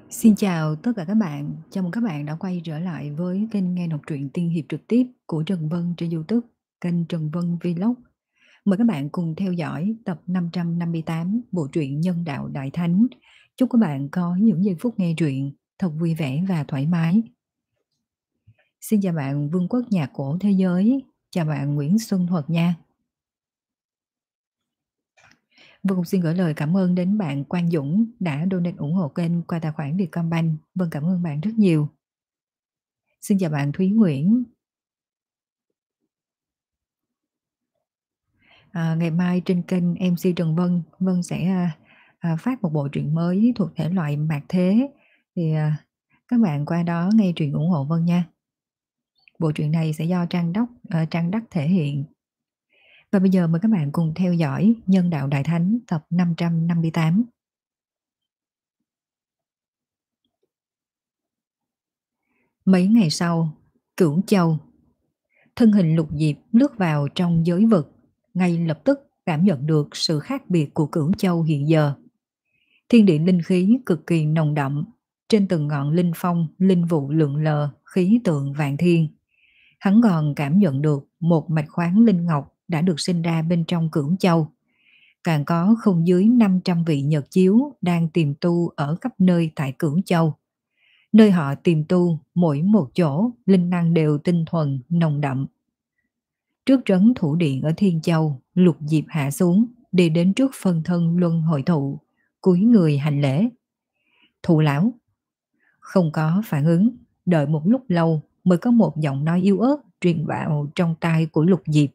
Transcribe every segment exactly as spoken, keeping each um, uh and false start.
Xin chào tất cả các bạn, chào mừng các bạn đã quay trở lại với kênh nghe đọc truyện tiên hiệp trực tiếp của Trần Vân trên YouTube, kênh Trần Vân Vlog. Mời các bạn cùng theo dõi tập năm trăm năm mươi tám bộ truyện Nhân đạo Đại Thánh. Chúc các bạn có những giây phút nghe truyện thật vui vẻ và thoải mái. Xin chào bạn Vương quốc nhạc cổ thế giới, chào bạn Nguyễn Xuân Thuật nha. Vân cũng xin gửi lời cảm ơn đến bạn Quang Dũng đã donate ủng hộ kênh qua tài khoản Vietcombank. Vân cảm ơn bạn rất nhiều. Xin chào bạn Thúy Nguyễn. À, ngày mai trên kênh em xê Trần Vân, Vân sẽ à, à, phát một bộ truyện mới thuộc thể loại mạt thế. Thì à, các bạn qua đó nghe truyện ủng hộ Vân nha. Bộ truyện này sẽ do Trang Đốc, à, Trang Đắc thể hiện. Và bây giờ mời các bạn cùng theo dõi Nhân đạo Đại Thánh tập năm trăm năm mươi tám. Mấy ngày sau, Cửu Châu, thân hình Lục Diệp lướt vào trong giới vực, ngay lập tức cảm nhận được sự khác biệt của Cửu Châu hiện giờ. Thiên địa linh khí cực kỳ nồng đậm, trên từng ngọn linh phong, linh vụ lượn lờ, khí tượng vạn thiên. Hắn còn cảm nhận được một mạch khoáng linh ngọc đã được sinh ra bên trong Cửu Châu. Càng có không dưới năm trăm vị nhật chiếu đang tìm tu ở khắp nơi tại Cửu Châu. Nơi họ tìm tu, mỗi một chỗ, linh năng đều tinh thuần, nồng đậm. Trước trấn thủ điện ở Thiên Châu, Lục Diệp hạ xuống, đi đến trước phân thân luân hội thụ, cúi người hành lễ. Thụ lão. Không có phản ứng, đợi một lúc lâu mới có một giọng nói yếu ớt truyền vào trong tai của Lục Diệp.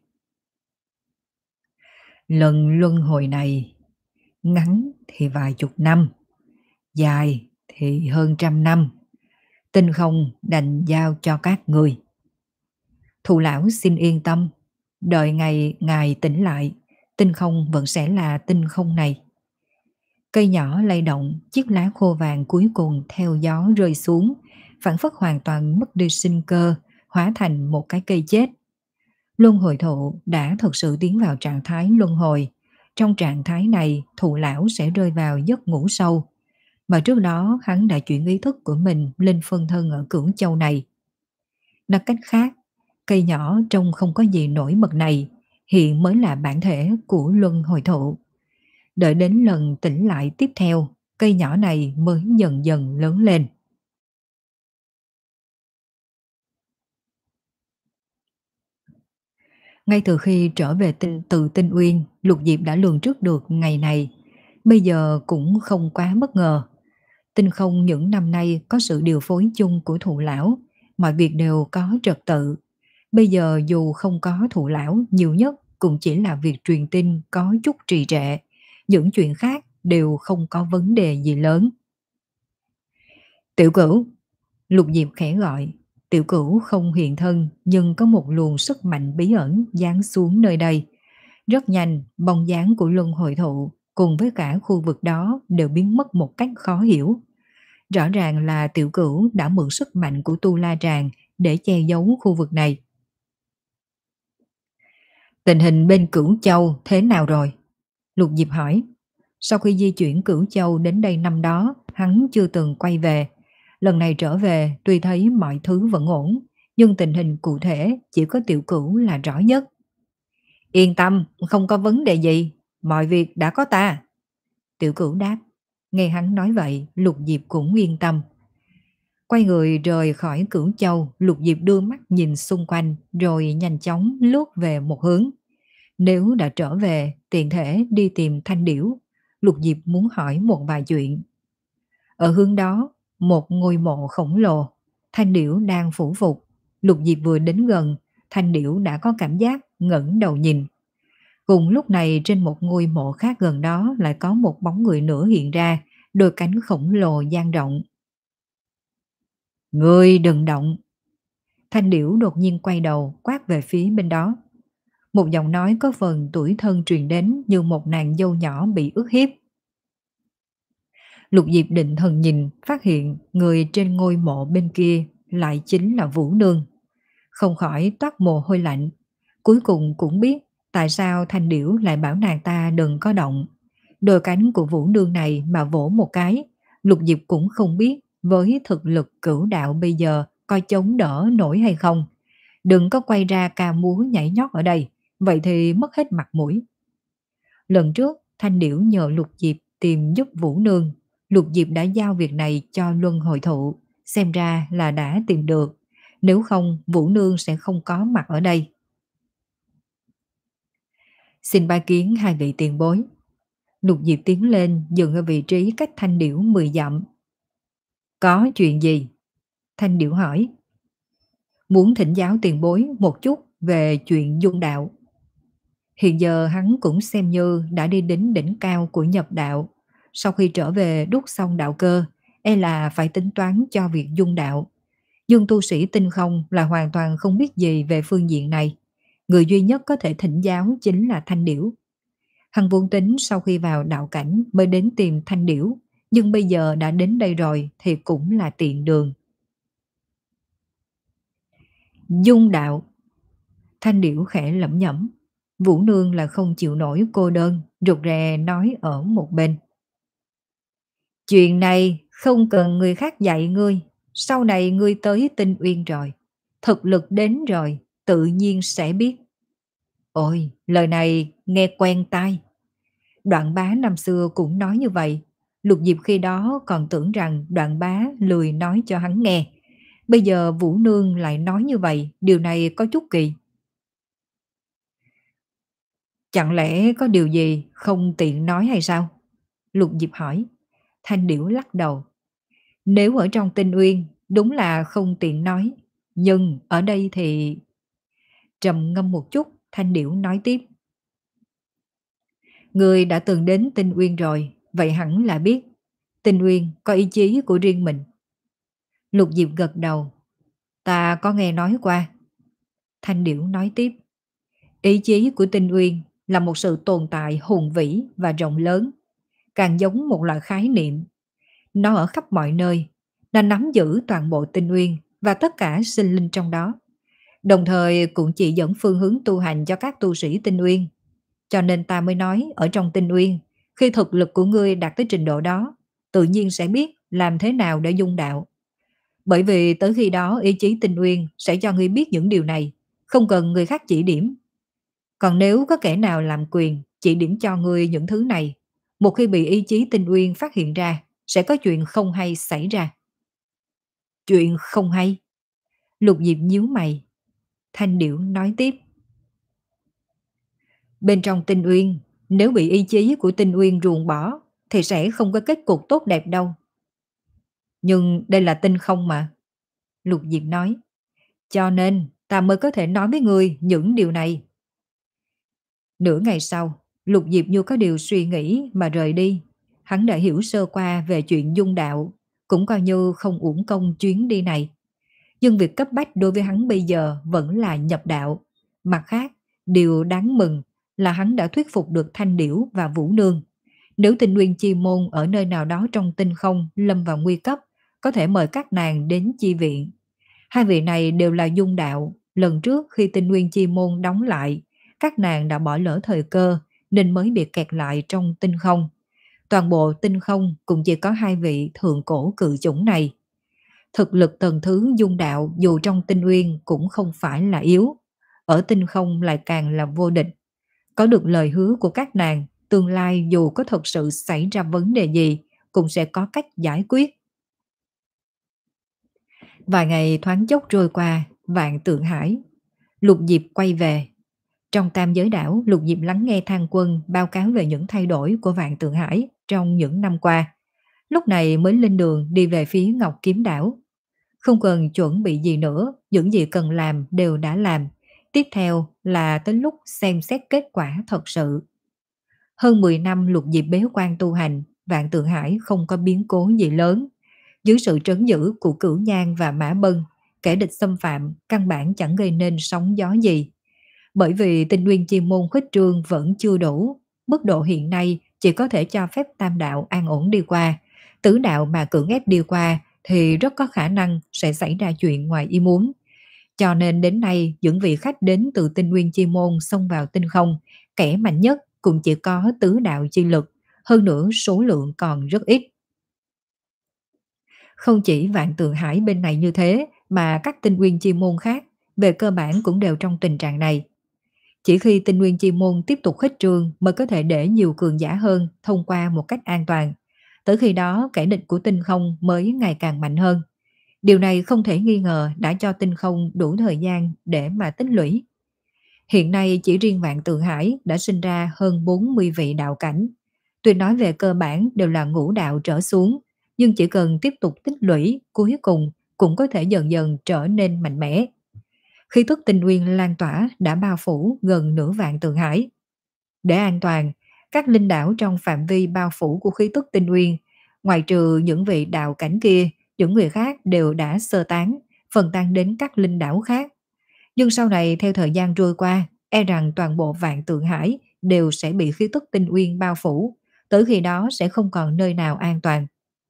Lần luân hồi này, ngắn thì vài chục năm, dài thì hơn trăm năm. Tinh không đành giao cho các người. Thụ lão xin yên tâm, đợi ngày ngài tỉnh lại, tinh không vẫn sẽ là tinh không này. Cây nhỏ lay động, chiếc lá khô vàng cuối cùng theo gió rơi xuống, phản phất hoàn toàn mất đi sinh cơ, hóa thành một cái cây chết. Luân hồi thụ đã thực sự tiến vào trạng thái luân hồi. Trong trạng thái này, thụ lão sẽ rơi vào giấc ngủ sâu. Mà trước đó hắn đã chuyển ý thức của mình lên phân thân ở Cửu Châu này. Nói cách khác, cây nhỏ trông không có gì nổi bật này, hiện mới là bản thể của luân hồi thụ. Đợi đến lần tỉnh lại tiếp theo, cây nhỏ này mới dần dần lớn lên. Ngay từ khi trở về tinh, từ Tinh Uyên, Lục Diệp đã lường trước được ngày này. Bây giờ cũng không quá bất ngờ. Tinh không những năm nay có sự điều phối chung của thụ lão, mọi việc đều có trật tự. Bây giờ dù không có thụ lão, nhiều nhất cũng chỉ là việc truyền tin có chút trì trệ. Những chuyện khác đều không có vấn đề gì lớn. Tiểu Cửu. Lục Diệp khẽ gọi. Tiểu Cửu không hiện thân, nhưng có một luồng sức mạnh bí ẩn giáng xuống nơi đây. Rất nhanh, bóng dáng của luân hồi thụ cùng với cả khu vực đó đều biến mất một cách khó hiểu. Rõ ràng là Tiểu Cửu đã mượn sức mạnh của Tu La Tràng để che giấu khu vực này. Tình hình bên Cửu Châu thế nào rồi? Lục Diệp hỏi. Sau khi di chuyển Cửu Châu đến đây năm đó, hắn chưa từng quay về. Lần này trở về, tuy thấy mọi thứ vẫn ổn, nhưng tình hình cụ thể chỉ có Tiểu Cửu là rõ nhất. Yên tâm, không có vấn đề gì, mọi việc đã có ta. Tiểu Cửu đáp. Nghe hắn nói vậy, Lục Diệp cũng yên tâm. Quay người rời khỏi Cửu Châu, Lục Diệp đưa mắt nhìn xung quanh rồi nhanh chóng lướt về một hướng. Nếu đã trở về, tiện thể đi tìm Thanh Điểu, Lục Diệp muốn hỏi một vài chuyện. Ở hướng đó, một ngôi mộ khổng lồ, Thanh Điểu đang phủ phục. Lục Diệp vừa đến gần, Thanh Điểu đã có cảm giác ngẩng đầu nhìn. Cùng lúc này trên một ngôi mộ khác gần đó lại có một bóng người nữa hiện ra, đôi cánh khổng lồ dang rộng. Ngươi đừng động. Thanh Điểu đột nhiên quay đầu quát về phía bên đó. Một giọng nói có phần tuổi thân truyền đến như một nàng dâu nhỏ bị ức hiếp. Lục Diệp định thần nhìn, phát hiện người trên ngôi mộ bên kia lại chính là Vũ Nương. Không khỏi toát mồ hôi lạnh. Cuối cùng cũng biết tại sao Thanh Điểu lại bảo nàng ta đừng có động. Đôi cánh của Vũ Nương này mà vỗ một cái, Lục Diệp cũng không biết với thực lực cửu đạo bây giờ coi chống đỡ nổi hay không. Đừng có quay ra ca múa nhảy nhót ở đây, vậy thì mất hết mặt mũi. Lần trước, Thanh Điểu nhờ Lục Diệp tìm giúp Vũ Nương. Lục Diệp đã giao việc này cho Luân Hồi Thụ, xem ra là đã tìm được. Nếu không, Vũ Nương sẽ không có mặt ở đây. Xin bái kiến hai vị tiền bối. Lục Diệp tiến lên dừng ở vị trí cách Thanh Điểu mười dặm. Có chuyện gì? Thanh Điểu hỏi. Muốn thỉnh giáo tiền bối một chút về chuyện dung đạo. Hiện giờ hắn cũng xem như đã đi đến đỉnh cao của nhập đạo. Sau khi trở về đúc xong đạo cơ, e là phải tính toán cho việc dung đạo. Dương tu sĩ tinh không là hoàn toàn không biết gì về phương diện này. Người duy nhất có thể thỉnh giáo chính là Thanh Điểu. Hắn vốn tính sau khi vào đạo cảnh mới đến tìm Thanh Điểu, nhưng bây giờ đã đến đây rồi thì cũng là tiện đường. Dung đạo. Thanh Điểu khẽ lẩm nhẩm. Vũ Nương là không chịu nổi cô đơn, rụt rè nói ở một bên. Chuyện này không cần người khác dạy ngươi, sau này ngươi tới Tinh Uyên rồi, thực lực đến rồi, tự nhiên sẽ biết. Ôi, lời này nghe quen tai. Đoạn Bá năm xưa cũng nói như vậy. Lục Diệp khi đó còn tưởng rằng Đoạn Bá lười nói cho hắn nghe. Bây giờ Vũ Nương lại nói như vậy, điều này có chút kỳ. Chẳng lẽ có điều gì không tiện nói hay sao? Lục Diệp hỏi. Thanh Điểu lắc đầu. Nếu ở trong Tinh Uyên, đúng là không tiện nói. Nhưng ở đây thì... Trầm ngâm một chút, Thanh Điểu nói tiếp. Người đã từng đến Tinh Uyên rồi, vậy hẳn là biết. Tinh Uyên có ý chí của riêng mình. Lục Diệp gật đầu. Ta có nghe nói qua. Thanh Điểu nói tiếp. Ý chí của Tinh Uyên là một sự tồn tại hùng vĩ và rộng lớn, càng giống một loại khái niệm. Nó ở khắp mọi nơi, nó nắm giữ toàn bộ Tinh Uyên và tất cả sinh linh trong đó. Đồng thời cũng chỉ dẫn phương hướng tu hành cho các tu sĩ Tinh Uyên. Cho nên ta mới nói ở trong Tinh Uyên, khi thực lực của ngươi đạt tới trình độ đó, tự nhiên sẽ biết làm thế nào để dung đạo. Bởi vì tới khi đó ý chí Tinh Uyên sẽ cho ngươi biết những điều này, không cần người khác chỉ điểm. Còn nếu có kẻ nào làm quyền chỉ điểm cho ngươi những thứ này, một khi bị ý chí Tinh Uyên phát hiện ra, sẽ có chuyện không hay xảy ra. Chuyện không hay? Lục Diệp nhíu mày. Thanh Điểu nói tiếp. Bên trong Tinh Uyên, nếu bị ý chí của Tinh Uyên ruồng bỏ, thì sẽ không có kết cục tốt đẹp đâu. Nhưng đây là tinh không mà. Lục Diệp nói. Cho nên ta mới có thể nói với ngươi những điều này. Nửa ngày sau, Lục Diệp như có điều suy nghĩ mà rời đi. Hắn đã hiểu sơ qua về chuyện dung đạo, cũng coi như không uổng công chuyến đi này. Nhưng việc cấp bách đối với hắn bây giờ vẫn là nhập đạo. Mặt khác, điều đáng mừng là hắn đã thuyết phục được Thanh Điểu và Vũ Nương. Nếu Tinh Nguyên Chi Môn ở nơi nào đó trong tinh không lâm vào nguy cấp, có thể mời các nàng đến chi viện. Hai vị này đều là dung đạo. Lần trước khi Tinh Nguyên Chi Môn đóng lại, các nàng đã bỏ lỡ thời cơ nên mới bị kẹt lại trong tinh không. Toàn bộ tinh không cũng chỉ có hai vị thượng cổ cự chủng này. Thực lực tầng thứ dung đạo dù trong Tinh Uyên cũng không phải là yếu, ở tinh không lại càng là vô địch. Có được lời hứa của các nàng, tương lai dù có thật sự xảy ra vấn đề gì cũng sẽ có cách giải quyết. Vài ngày thoáng chốc trôi qua, Vạn Tượng Hải. Lục Diệp quay về. Trong Tam Giới Đảo, Lục Diệp lắng nghe Thang Quân báo cáo về những thay đổi của Vạn Tượng Hải trong những năm qua. Lúc này mới lên đường đi về phía Ngọc Kiếm Đảo. Không cần chuẩn bị gì nữa, những gì cần làm đều đã làm. Tiếp theo là tới lúc xem xét kết quả thật sự. Hơn mười năm Lục Diệp bế quan tu hành, Vạn Tượng Hải không có biến cố gì lớn. Dưới sự trấn giữ của Cửu Nhan và Mã Bân, kẻ địch xâm phạm căn bản chẳng gây nên sóng gió gì. Bởi vì Tinh Nguyên Chi Môn khuếch trương vẫn chưa đủ, mức độ hiện nay chỉ có thể cho phép tam đạo an ổn đi qua, tứ đạo mà cưỡng ép đi qua thì rất có khả năng sẽ xảy ra chuyện ngoài ý muốn. Cho nên đến nay những vị khách đến từ Tinh Nguyên Chi Môn xông vào tinh không, kẻ mạnh nhất cũng chỉ có tứ đạo chi lực, hơn nữa số lượng còn rất ít. Không chỉ Vạn Tượng Hải bên này như thế, mà các tinh nguyên chi môn khác, về cơ bản cũng đều trong tình trạng này. Chỉ khi tinh nguyên chi môn tiếp tục khuếch trương mới có thể để nhiều cường giả hơn thông qua một cách an toàn. Tới khi đó, kẻ địch của tinh không mới ngày càng mạnh hơn. Điều này không thể nghi ngờ đã cho tinh không đủ thời gian để mà tích lũy. Hiện nay chỉ riêng Vạn Tượng Hải đã sinh ra hơn bốn mươi vị đạo cảnh. Tuy nói về cơ bản đều là ngũ đạo trở xuống, nhưng chỉ cần tiếp tục tích lũy, cuối cùng cũng có thể dần dần trở nên mạnh mẽ. Khí tức tinh nguyên lan tỏa đã bao phủ gần nửa Vạn Tượng Hải. Để an toàn, các linh đảo trong phạm vi bao phủ của khí tức tinh nguyên, ngoại trừ những vị đạo cảnh kia, những người khác đều đã sơ tán, phân tán đến các linh đảo khác. Nhưng sau này theo thời gian trôi qua, e rằng toàn bộ Vạn Tượng Hải đều sẽ bị khí tức tinh nguyên bao phủ, tới khi đó sẽ không còn nơi nào an toàn.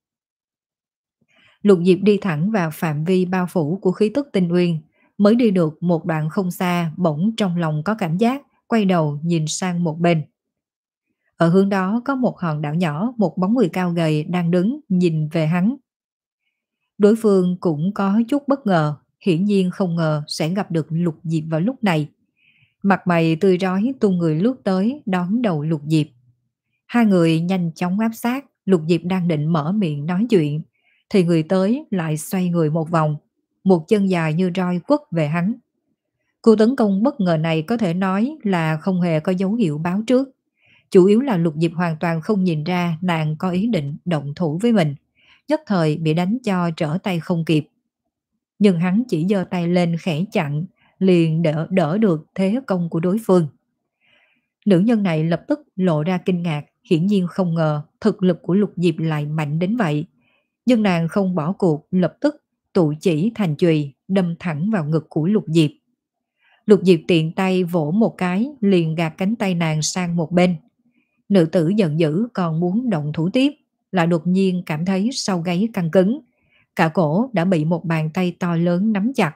Lục Diệp đi thẳng vào phạm vi bao phủ của khí tức tinh nguyên, mới đi được một đoạn không xa, bỗng trong lòng có cảm giác, quay đầu nhìn sang một bên. Ở hướng đó có một hòn đảo nhỏ, một bóng người cao gầy đang đứng nhìn về hắn. Đối phương cũng có chút bất ngờ, hiển nhiên không ngờ sẽ gặp được Lục Diệp vào lúc này. Mặt mày tươi rói tung người lướt tới đón đầu Lục Diệp. Hai người nhanh chóng áp sát, Lục Diệp đang định mở miệng nói chuyện, thì người tới lại xoay người một vòng, một chân dài như roi quất về hắn. Cuộc tấn công bất ngờ này có thể nói là không hề có dấu hiệu báo trước. Chủ yếu là Lục Diệp hoàn toàn không nhìn ra nàng có ý định động thủ với mình, nhất thời bị đánh cho trở tay không kịp. Nhưng hắn chỉ giơ tay lên khẽ chặn, liền đỡ, đỡ được thế công của đối phương. Nữ nhân này lập tức lộ ra kinh ngạc, hiển nhiên không ngờ thực lực của Lục Diệp lại mạnh đến vậy. Nhưng nàng không bỏ cuộc, lập tức tụ chỉ thành chùy đâm thẳng vào ngực của Lục Diệp. Lục Diệp tiện tay vỗ một cái, liền gạt cánh tay nàng sang một bên. Nữ tử giận dữ còn muốn động thủ tiếp, lại đột nhiên cảm thấy sau gáy căng cứng, cả cổ đã bị một bàn tay to lớn nắm chặt.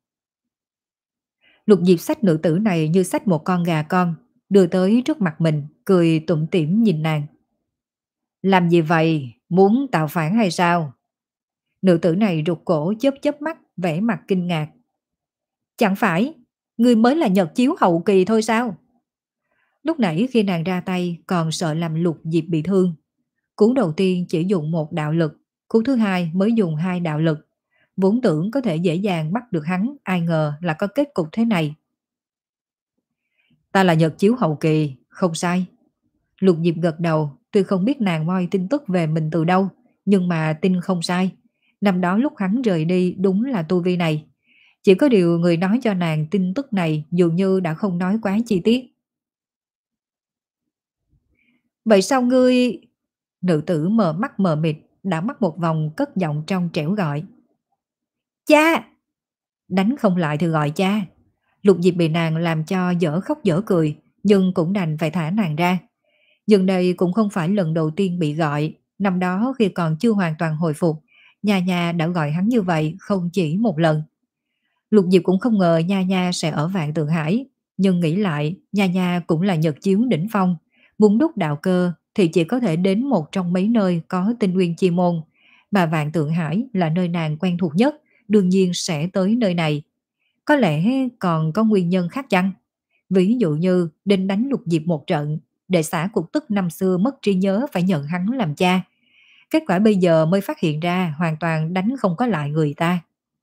Lục Diệp xách nữ tử này như xách một con gà con, đưa tới trước mặt mình, cười tủm tỉm nhìn nàng. Làm gì vậy? Muốn tạo phản hay sao? Nữ tử này rụt cổ chớp chớp mắt, vẻ mặt kinh ngạc. Chẳng phải, ngươi mới là Nhật Chiếu hậu kỳ thôi sao? Lúc nãy khi nàng ra tay còn sợ làm Lục Diệp bị thương. Cú đầu tiên chỉ dùng một đạo lực, cú thứ hai mới dùng hai đạo lực. Vốn tưởng có thể dễ dàng bắt được hắn, ai ngờ là có kết cục thế này. Ta là Nhật Chiếu hậu kỳ, không sai. Lục Diệp gật đầu, tuy không biết nàng moi tin tức về mình từ đâu, nhưng mà tin không sai. Năm đó lúc hắn rời đi đúng là tu vi này. Chỉ có điều người nói cho nàng tin tức này dường như đã không nói quá chi tiết. Vậy sao ngươi... Nữ tử mờ mắt mờ mịt, đã mắt một vòng cất giọng trong trẻo gọi. Cha! Đánh không lại thì gọi cha. Lục Diệp bị nàng làm cho dở khóc dở cười, nhưng cũng đành phải thả nàng ra. Nhưng đây cũng không phải lần đầu tiên bị gọi. Năm đó khi còn chưa hoàn toàn hồi phục, Nha Nha đã gọi hắn như vậy không chỉ một lần. Lục Diệp cũng không ngờ Nha Nha sẽ ở Vạn Tượng Hải, nhưng nghĩ lại Nha Nha cũng là Nhật Chiếu đỉnh phong, muốn đúc đạo cơ thì chỉ có thể đến một trong mấy nơi có tinh nguyên chi môn, mà Vạn Tượng Hải là nơi nàng quen thuộc nhất, đương nhiên sẽ tới nơi này. Có lẽ còn có nguyên nhân khác chăng? Ví dụ như định đánh Lục Diệp một trận, để xả cục tức năm xưa mất trí nhớ phải nhận hắn làm cha. Kết quả bây giờ mới phát hiện ra hoàn toàn đánh không có lại người ta.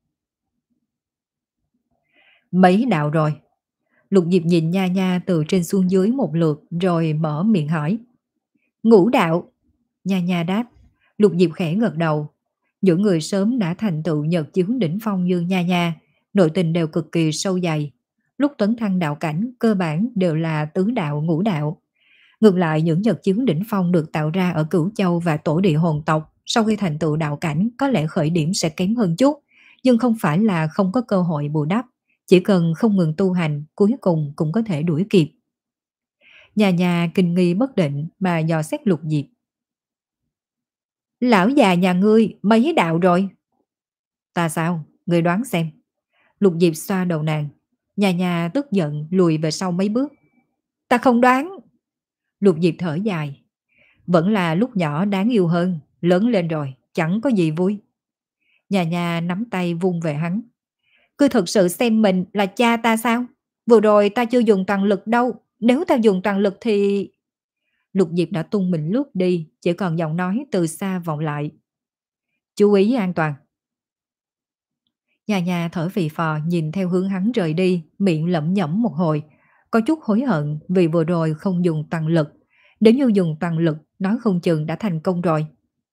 Mấy đạo rồi? Lục Diệp nhìn Nha Nha từ trên xuống dưới một lượt rồi mở miệng hỏi. Ngũ đạo. Nha Nha đáp. Lục Diệp khẽ gật đầu. Những người sớm đã thành tựu Nhật Chiếu đỉnh phong như Nha Nha, nội tình đều cực kỳ sâu dày. Lúc tấn thăng đạo cảnh cơ bản đều là tứ đạo ngũ đạo. Ngược lại những Nhật Chiếu đỉnh phong được tạo ra ở Cửu Châu và Tổ Địa Hồn tộc, sau khi thành tựu đạo cảnh có lẽ khởi điểm sẽ kém hơn chút, nhưng không phải là không có cơ hội bù đắp, chỉ cần không ngừng tu hành, cuối cùng cũng có thể đuổi kịp. Nhà nhà kinh nghi bất định mà dò xét Lục Diệp. Lão già nhà ngươi mấy đạo rồi? Ta sao? Ngươi đoán xem. Lục Diệp xoa đầu nàng. Nhà nhà tức giận lùi về sau mấy bước. Ta không đoán. Lục Diệp thở dài. Vẫn là lúc nhỏ đáng yêu hơn, lớn lên rồi, chẳng có gì vui. Nhà nhà nắm tay vung về hắn. Ngươi thực sự xem mình là cha ta sao? Vừa rồi ta chưa dùng toàn lực đâu. Nếu ta dùng toàn lực thì... Lục Diệp đã tung mình lướt đi, chỉ còn giọng nói từ xa vọng lại. Chú ý an toàn. Nhà nhà thở phì phò nhìn theo hướng hắn rời đi, miệng lẩm nhẩm một hồi. Có chút hối hận vì vừa rồi không dùng toàn lực. Nếu như dùng toàn lực, nói không chừng đã thành công rồi.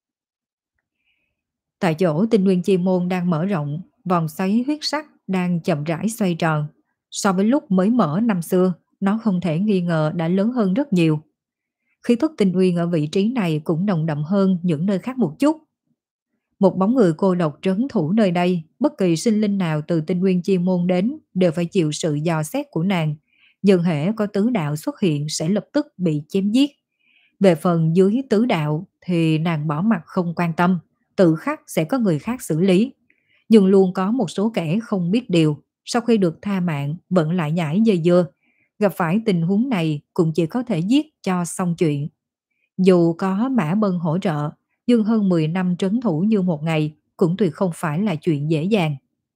Tại chỗ tinh nguyên chi môn đang mở rộng, vòng xoáy huyết sắc đang chậm rãi xoay tròn. So với lúc mới mở năm xưa, nó không thể nghi ngờ đã lớn hơn rất nhiều. Khí thức tinh nguyên ở vị trí này cũng nồng đậm hơn những nơi khác một chút. Một bóng người cô độc trấn thủ nơi đây, bất kỳ sinh linh nào từ tinh nguyên chi môn đến đều phải chịu sự dò xét của nàng. Dường hễ có tứ đạo xuất hiện sẽ lập tức bị chém giết. Về phần dưới tứ đạo thì nàng bỏ mặt không quan tâm, tự khắc sẽ có người khác xử lý. Nhưng luôn có một số kẻ không biết điều, sau khi được tha mạng vẫn lại nhảy dây dưa. Gặp phải tình huống này cũng chỉ có thể giết cho xong chuyện. Dù có Mã Bân hỗ trợ, nhưng hơn mười năm trấn thủ như một ngày cũng tuyệt không phải là chuyện dễ dàng.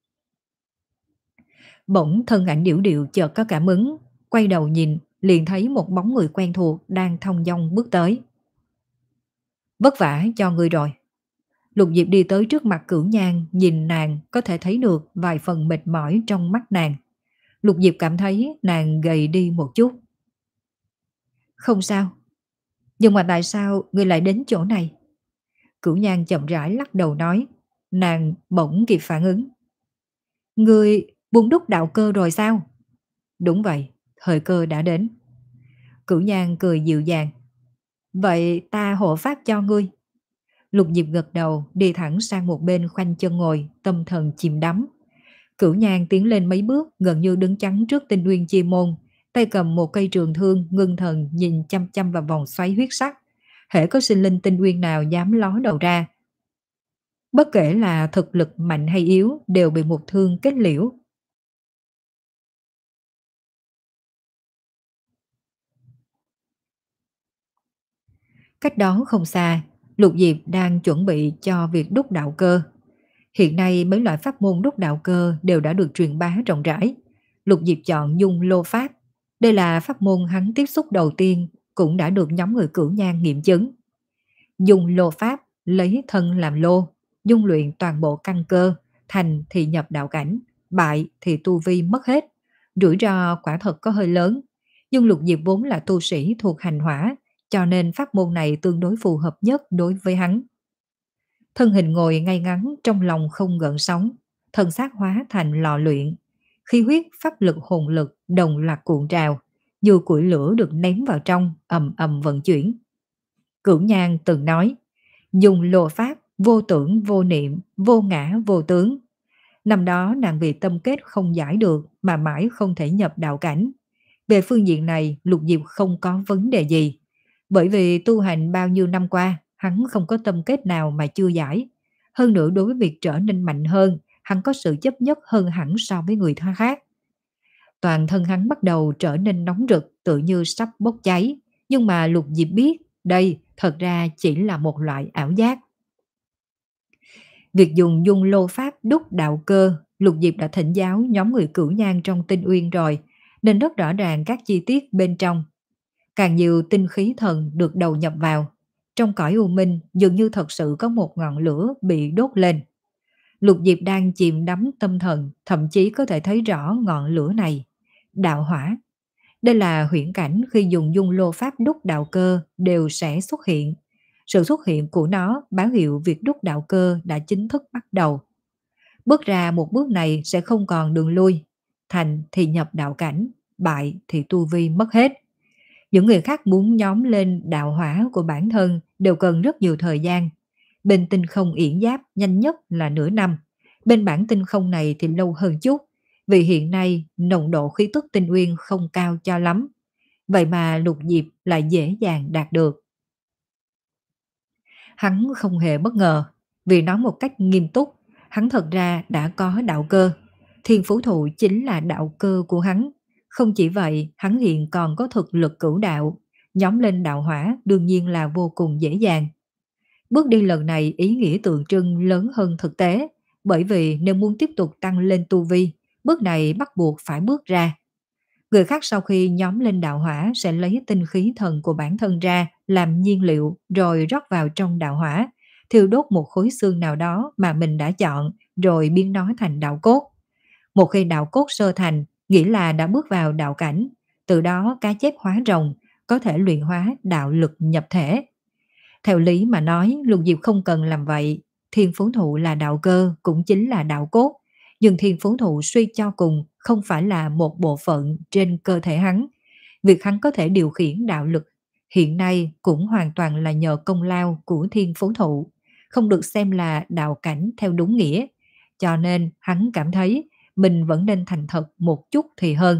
Bỗng thân ảnh điểu điệu chợt có cảm ứng, quay đầu nhìn, liền thấy một bóng người quen thuộc đang thong dong bước tới. Vất vả cho người rồi. Lục Diệp đi tới trước mặt Cửu Nhan, nhìn nàng có thể thấy được vài phần mệt mỏi trong mắt nàng. Lục Diệp cảm thấy nàng gầy đi một chút. Không sao. Nhưng mà tại sao ngươi lại đến chỗ này? Cửu Nhan chậm rãi lắc đầu nói. Nàng bỗng kịp phản ứng. Ngươi buông đúc đạo cơ rồi sao? Đúng vậy, thời cơ đã đến. Cửu Nhan cười dịu dàng. Vậy ta hộ pháp cho ngươi. Lục Diệp gật đầu, đi thẳng sang một bên khoanh chân ngồi, tâm thần chìm đắm. Cửu Nhan tiến lên mấy bước, gần như đứng chắn trước tinh nguyên chi môn, tay cầm một cây trường thương, ngưng thần nhìn chăm chăm vào vòng xoáy huyết sắc. Hễ có sinh linh tinh nguyên nào dám ló đầu ra, bất kể là thực lực mạnh hay yếu, đều bị một thương kết liễu. Cách đó không xa, Lục Diệp đang chuẩn bị cho việc đúc đạo cơ. Hiện nay mấy loại pháp môn đúc đạo cơ đều đã được truyền bá rộng rãi. Lục Diệp chọn dung lô pháp. Đây là pháp môn hắn tiếp xúc đầu tiên, cũng đã được nhóm người Cửu Nhan nghiệm chứng. Dung lô pháp lấy thân làm lô, dung luyện toàn bộ căn cơ, thành thì nhập đạo cảnh, bại thì tu vi mất hết. Rủi ro quả thật có hơi lớn, nhưng Lục Diệp vốn là tu sĩ thuộc hành hỏa, cho nên pháp môn này tương đối phù hợp nhất đối với hắn. Thân hình ngồi ngay ngắn trong lòng không gợn sóng, thân xác hóa thành lò luyện. Khí huyết, pháp lực, hồn lực đồng loạt cuộn trào, như củi lửa được ném vào trong, ầm ầm vận chuyển. Cửu Nhan từng nói, dùng lô pháp, vô tưởng, vô niệm, vô ngã, vô tướng. Năm đó nàng vì tâm kết không giải được mà mãi không thể nhập đạo cảnh. Về phương diện này, Lục Diệp không có vấn đề gì. Bởi vì tu hành bao nhiêu năm qua, hắn không có tâm kết nào mà chưa giải. Hơn nữa đối với việc trở nên mạnh hơn, hắn có sự chấp nhất hơn hẳn so với người tha khác. Toàn thân hắn bắt đầu trở nên nóng rực, tự như sắp bốc cháy. Nhưng mà Lục Diệp biết, đây thật ra chỉ là một loại ảo giác. Việc dùng dung lô pháp đúc đạo cơ, Lục Diệp đã thỉnh giáo nhóm người Cửu Nhan trong Tinh Uyên rồi, nên rất rõ ràng các chi tiết bên trong. Càng nhiều tinh khí thần được đầu nhập vào, trong cõi u minh dường như thật sự có một ngọn lửa bị đốt lên. Lục Diệp đang chìm đắm tâm thần, thậm chí có thể thấy rõ ngọn lửa này. Đạo hỏa. Đây là huyễn cảnh khi dùng dung lô pháp đúc đạo cơ đều sẽ xuất hiện. Sự xuất hiện của nó báo hiệu việc đúc đạo cơ đã chính thức bắt đầu. Bước ra một bước này sẽ không còn đường lui. Thành thì nhập đạo cảnh, bại thì tu vi mất hết. Những người khác muốn nhóm lên đạo hỏa của bản thân đều cần rất nhiều thời gian. Bên tinh không yển giáp nhanh nhất là nửa năm. Bên bản tinh không này thì lâu hơn chút. Vì hiện nay nồng độ khí tức tinh uyên không cao cho lắm. Vậy mà Lục Diệp lại dễ dàng đạt được. Hắn không hề bất ngờ. Vì nói một cách nghiêm túc, hắn thật ra đã có đạo cơ. Thiên Phú Thụ chính là đạo cơ của hắn. Không chỉ vậy, hắn hiện còn có thực lực cửu đạo. Nhóm lên đạo hỏa đương nhiên là vô cùng dễ dàng. Bước đi lần này ý nghĩa tượng trưng lớn hơn thực tế, bởi vì nếu muốn tiếp tục tăng lên tu vi, bước này bắt buộc phải bước ra. Người khác sau khi nhóm lên đạo hỏa sẽ lấy tinh khí thần của bản thân ra làm nhiên liệu rồi rót vào trong đạo hỏa, thiêu đốt một khối xương nào đó mà mình đã chọn rồi biến nó thành đạo cốt. Một khi đạo cốt sơ thành, nghĩa là đã bước vào đạo cảnh, từ đó cá chép hóa rồng, có thể luyện hóa đạo lực nhập thể. Theo lý mà nói, Lục Diệp không cần làm vậy. Thiên phú thụ là đạo cơ, cũng chính là đạo cốt. Nhưng thiên phú thụ suy cho cùng không phải là một bộ phận trên cơ thể hắn. Việc hắn có thể điều khiển đạo lực hiện nay cũng hoàn toàn là nhờ công lao của thiên phú thụ, không được xem là đạo cảnh theo đúng nghĩa. Cho nên hắn cảm thấy mình vẫn nên thành thật một chút thì hơn.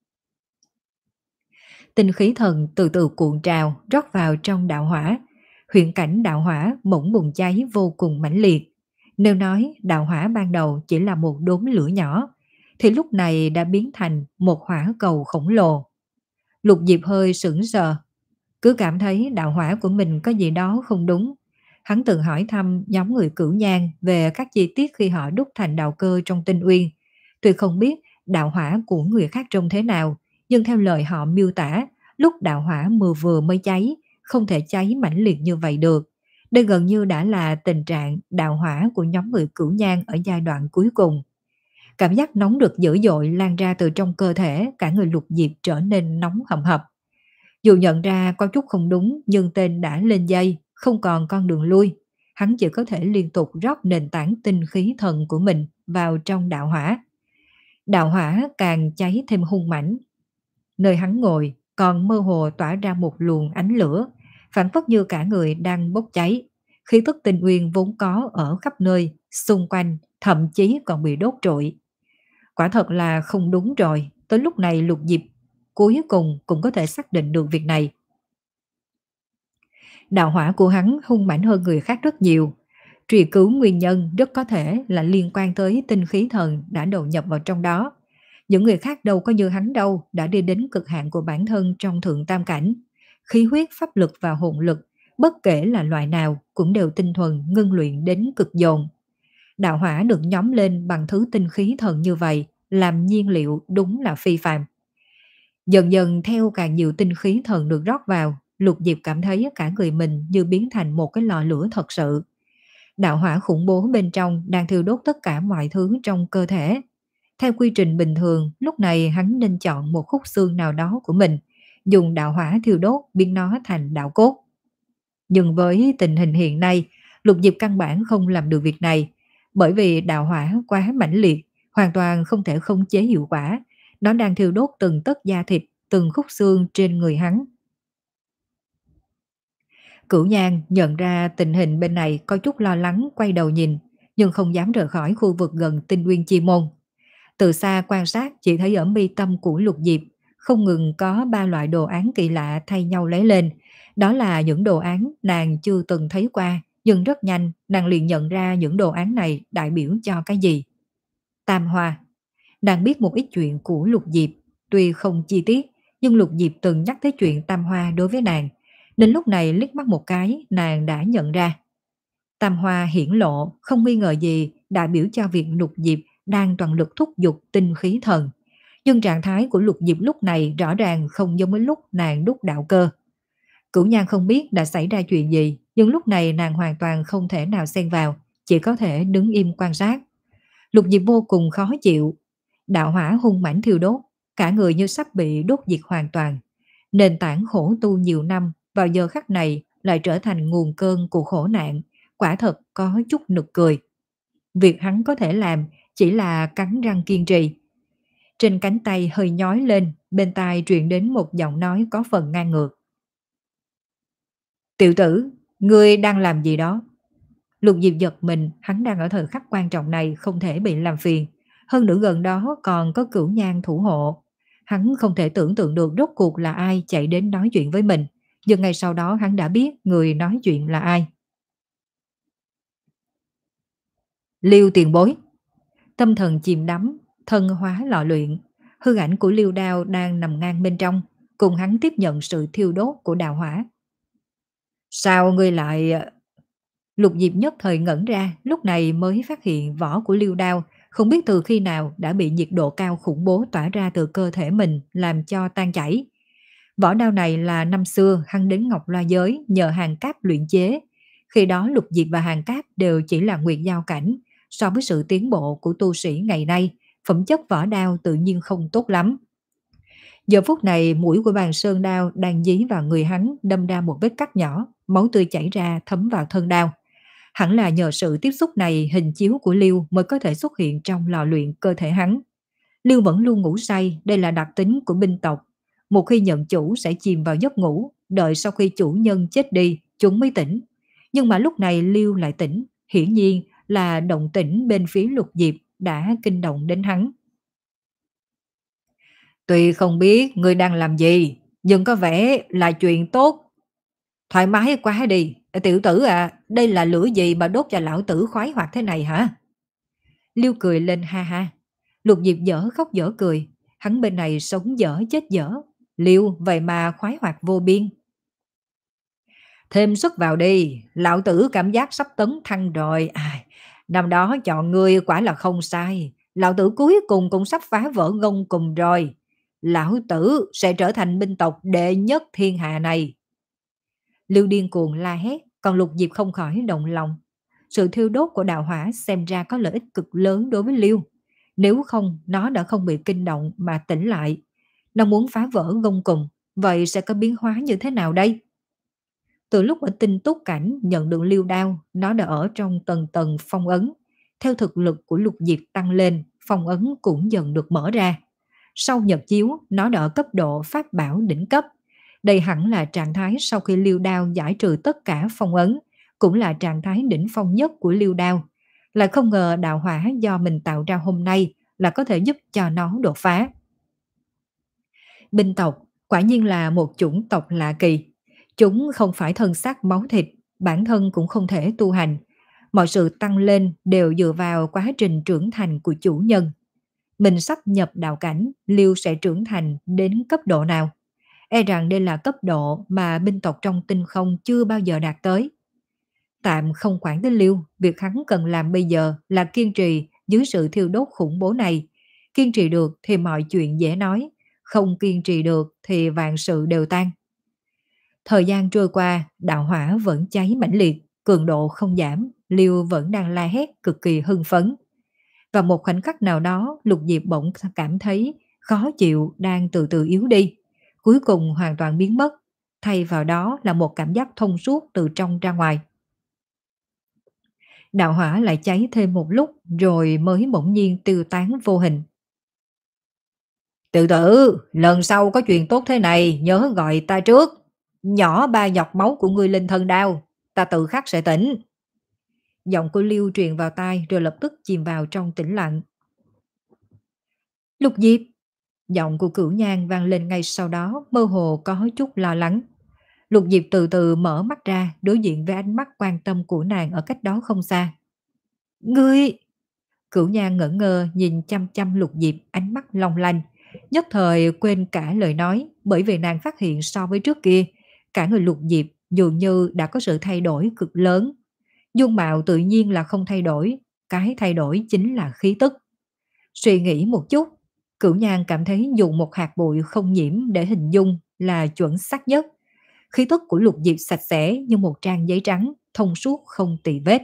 Tinh khí thần từ từ cuộn trào rót vào trong đạo hỏa. Huyễn cảnh đạo hỏa bỗng bùng cháy vô cùng mãnh liệt. Nếu nói đạo hỏa ban đầu chỉ là một đốm lửa nhỏ, thì lúc này đã biến thành một hỏa cầu khổng lồ. Lục Diệp hơi sững sờ, cứ cảm thấy đạo hỏa của mình có gì đó không đúng. Hắn từng hỏi thăm nhóm người Cửu Nhang về các chi tiết khi họ đúc thành đạo cơ trong Tinh Uyên. Tuy không biết đạo hỏa của người khác trông thế nào, nhưng theo lời họ miêu tả, lúc đạo hỏa mưa vừa mới cháy, không thể cháy mãnh liệt như vậy được. Đây gần như đã là tình trạng đạo hỏa của nhóm người Cửu Nhang ở giai đoạn cuối cùng. Cảm giác nóng rực dữ dội lan ra từ trong cơ thể, cả người Lục Diệp trở nên nóng hầm hập. Dù nhận ra có chút không đúng, nhưng tên đã lên dây, không còn con đường lui. Hắn chỉ có thể liên tục rót nền tảng tinh khí thần của mình vào trong đạo hỏa. Đạo hỏa càng cháy thêm hung mãnh. Nơi hắn ngồi còn mơ hồ tỏa ra một luồng ánh lửa, phản phất như cả người đang bốc cháy. Khí tức tinh uyên vốn có ở khắp nơi, xung quanh, thậm chí còn bị đốt trụi. Quả thật là không đúng rồi, tới lúc này Lục Diệp cuối cùng cũng có thể xác định được việc này. Đạo hỏa của hắn hung mãnh hơn người khác rất nhiều. Truy cứu nguyên nhân rất có thể là liên quan tới tinh khí thần đã đầu nhập vào trong đó. Những người khác đâu có như hắn đâu, đã đi đến cực hạn của bản thân trong thượng tam cảnh. Khí huyết, pháp lực và hồn lực, bất kể là loại nào cũng đều tinh thuần ngưng luyện đến cực dồn. Đạo hỏa được nhóm lên bằng thứ tinh khí thần như vậy, làm nhiên liệu đúng là phi phàm. Dần dần theo càng nhiều tinh khí thần được rót vào, Lục Diệp cảm thấy cả người mình như biến thành một cái lò lửa thật sự. Đạo hỏa khủng bố bên trong đang thiêu đốt tất cả mọi thứ trong cơ thể. Theo quy trình bình thường, lúc này hắn nên chọn một khúc xương nào đó của mình, dùng đạo hỏa thiêu đốt biến nó thành đạo cốt. Nhưng với tình hình hiện nay, Lục Diệp căn bản không làm được việc này, bởi vì đạo hỏa quá mãnh liệt, hoàn toàn không thể khống chế hiệu quả. Nó đang thiêu đốt từng tấc da thịt, từng khúc xương trên người hắn. Cửu Nhang nhận ra tình hình bên này có chút lo lắng, quay đầu nhìn, nhưng không dám rời khỏi khu vực gần Tinh Nguyên Chi Môn. Từ xa quan sát chỉ thấy ở mi tâm của Lục Diệp không ngừng có ba loại đồ án kỳ lạ thay nhau lấy lên. Đó là những đồ án nàng chưa từng thấy qua, nhưng rất nhanh nàng liền nhận ra những đồ án này đại biểu cho cái gì. Tam hoa. Nàng biết một ít chuyện của Lục Diệp, tuy không chi tiết, nhưng Lục Diệp từng nhắc tới chuyện tam hoa đối với nàng, nên lúc này liếc mắt một cái nàng đã nhận ra. Tam hoa hiển lộ, không nghi ngờ gì, đại biểu cho việc Lục Diệp đang toàn lực thúc giục tinh khí thần. Nhưng trạng thái của Lục Diệp lúc này rõ ràng không giống với lúc nàng đúc đạo cơ. Cửu Nhan không biết đã xảy ra chuyện gì, nhưng lúc này nàng hoàn toàn không thể nào xen vào, chỉ có thể đứng im quan sát. Lục Diệp vô cùng khó chịu. Đạo hỏa hung mãnh thiêu đốt, cả người như sắp bị đốt diệt hoàn toàn. Nền tảng khổ tu nhiều năm, vào giờ khắc này lại trở thành nguồn cơn của khổ nạn, quả thật có chút nực cười. Việc hắn có thể làm chỉ là cắn răng kiên trì. Trên cánh tay hơi nhói lên, bên tai truyền đến một giọng nói có phần ngang ngược. Tiểu tử, ngươi đang làm gì đó? Lục Diệp giật mình, hắn đang ở thời khắc quan trọng này không thể bị làm phiền. Hơn nữa gần đó còn có Cửu Nhan thủ hộ. Hắn không thể tưởng tượng được rốt cuộc là ai chạy đến nói chuyện với mình. Nhưng ngay sau đó hắn đã biết người nói chuyện là ai. Liêu tiền bối. Tâm thần chìm đắm, thân hóa lò luyện. Hư ảnh của Liêu Đao đang nằm ngang bên trong, cùng hắn tiếp nhận sự thiêu đốt của đạo hỏa. Sao ngươi lại... Lục Diệp nhất thời ngẩn ra, lúc này mới phát hiện vỏ của Liêu Đao không biết từ khi nào đã bị nhiệt độ cao khủng bố tỏa ra từ cơ thể mình làm cho tan chảy. Vỏ đao này là năm xưa hắn đến Ngọc Loa Giới nhờ Hàng Cáp luyện chế. Khi đó Lục Diệp và Hàng Cáp đều chỉ là nguyệt giao cảnh, so với sự tiến bộ của tu sĩ ngày nay, phẩm chất vỏ đao tự nhiên không tốt lắm. Giờ phút này mũi của bàn sơn đao đang dí vào người hắn đâm ra một vết cắt nhỏ, máu tươi chảy ra thấm vào thân đao. Hẳn là nhờ sự tiếp xúc này hình chiếu của Liêu mới có thể xuất hiện trong lò luyện cơ thể hắn. Liêu vẫn luôn ngủ say, đây là đặc tính của binh tộc. Một khi nhận chủ sẽ chìm vào giấc ngủ, đợi sau khi chủ nhân chết đi, chúng mới tỉnh. Nhưng mà lúc này Liêu lại tỉnh, hiển nhiên là động tĩnh bên phía Lục Diệp đã kinh động đến hắn. Tuy không biết ngươi đang làm gì, nhưng có vẻ là chuyện tốt. Thoải mái quá đi, tiểu tử à, đây là lửa gì mà đốt cho lão tử khoái hoạt thế này hả? Liêu cười lên ha ha. Lục Diệp dở khóc dở cười, hắn bên này sống dở chết dở. Liêu vậy mà khoái hoạt vô biên. Thêm sức vào đi, lão tử cảm giác sắp tấn thăng rồi. À, năm đó chọn ngươi quả là không sai. Lão tử cuối cùng cũng sắp phá vỡ ngông cùng rồi. Lão tử sẽ trở thành binh tộc đệ nhất thiên hạ này. Lưu điên cuồng la hét, còn Lục Diệp không khỏi động lòng. Sự thiêu đốt của đạo hỏa xem ra có lợi ích cực lớn đối với Lưu. Nếu không, nó đã không bị kinh động mà tỉnh lại. Nó muốn phá vỡ ngông cùng, vậy sẽ có biến hóa như thế nào đây? Từ lúc ở Tinh Túc Cảnh nhận được Liêu Đao, nó đã ở trong tầng tầng phong ấn. Theo thực lực của Lục Diệp tăng lên, phong ấn cũng dần được mở ra. Sau nhật chiếu, nó đã ở cấp độ pháp bảo đỉnh cấp. Đây hẳn là trạng thái sau khi Liêu Đao giải trừ tất cả phong ấn, cũng là trạng thái đỉnh phong nhất của Liêu Đao. Lại không ngờ đạo hỏa do mình tạo ra hôm nay là có thể giúp cho nó đột phá. Binh tộc quả nhiên là một chủng tộc lạ kỳ. Chúng không phải thân xác máu thịt, bản thân cũng không thể tu hành. Mọi sự tăng lên đều dựa vào quá trình trưởng thành của chủ nhân. Mình sắp nhập đạo cảnh, Liêu sẽ trưởng thành đến cấp độ nào? E rằng đây là cấp độ mà binh tộc trong tinh không chưa bao giờ đạt tới. Tạm không quản đến Liêu, việc hắn cần làm bây giờ là kiên trì dưới sự thiêu đốt khủng bố này. Kiên trì được thì mọi chuyện dễ nói, không kiên trì được thì vạn sự đều tan. Thời gian trôi qua, đạo hỏa vẫn cháy mãnh liệt, cường độ không giảm, Liêu vẫn đang la hét cực kỳ hưng phấn. Và một khoảnh khắc nào đó, Lục Diệp bỗng cảm thấy khó chịu đang từ từ yếu đi. Cuối cùng hoàn toàn biến mất, thay vào đó là một cảm giác thông suốt từ trong ra ngoài. Đạo hỏa lại cháy thêm một lúc rồi mới bỗng nhiên tiêu tán vô hình. Tự tử, lần sau có chuyện tốt thế này nhớ gọi ta trước. Nhỏ ba giọt máu của ngươi lên thân đao, ta tự khắc sẽ tỉnh. Giọng của Liêu truyền vào tai rồi lập tức chìm vào trong tĩnh lặng. Lục Diệp! Giọng của Cửu Nhan vang lên ngay sau đó, mơ hồ có chút lo lắng. Lục Diệp từ từ mở mắt ra, đối diện với ánh mắt quan tâm của nàng ở cách đó không xa. Ngươi! Cửu Nhan ngỡ ngơ nhìn chăm chăm Lục Diệp, ánh mắt long lanh. Nhất thời quên cả lời nói, bởi vì nàng phát hiện so với trước kia, cả người Lục Diệp dường như đã có sự thay đổi cực lớn. Dung mạo tự nhiên là không thay đổi, cái thay đổi chính là khí tức. Suy nghĩ một chút, Cửu Nhan cảm thấy dùng một hạt bụi không nhiễm để hình dung là chuẩn xác nhất. Khí tức của Lục Diệp sạch sẽ như một trang giấy trắng, thông suốt không tì vết.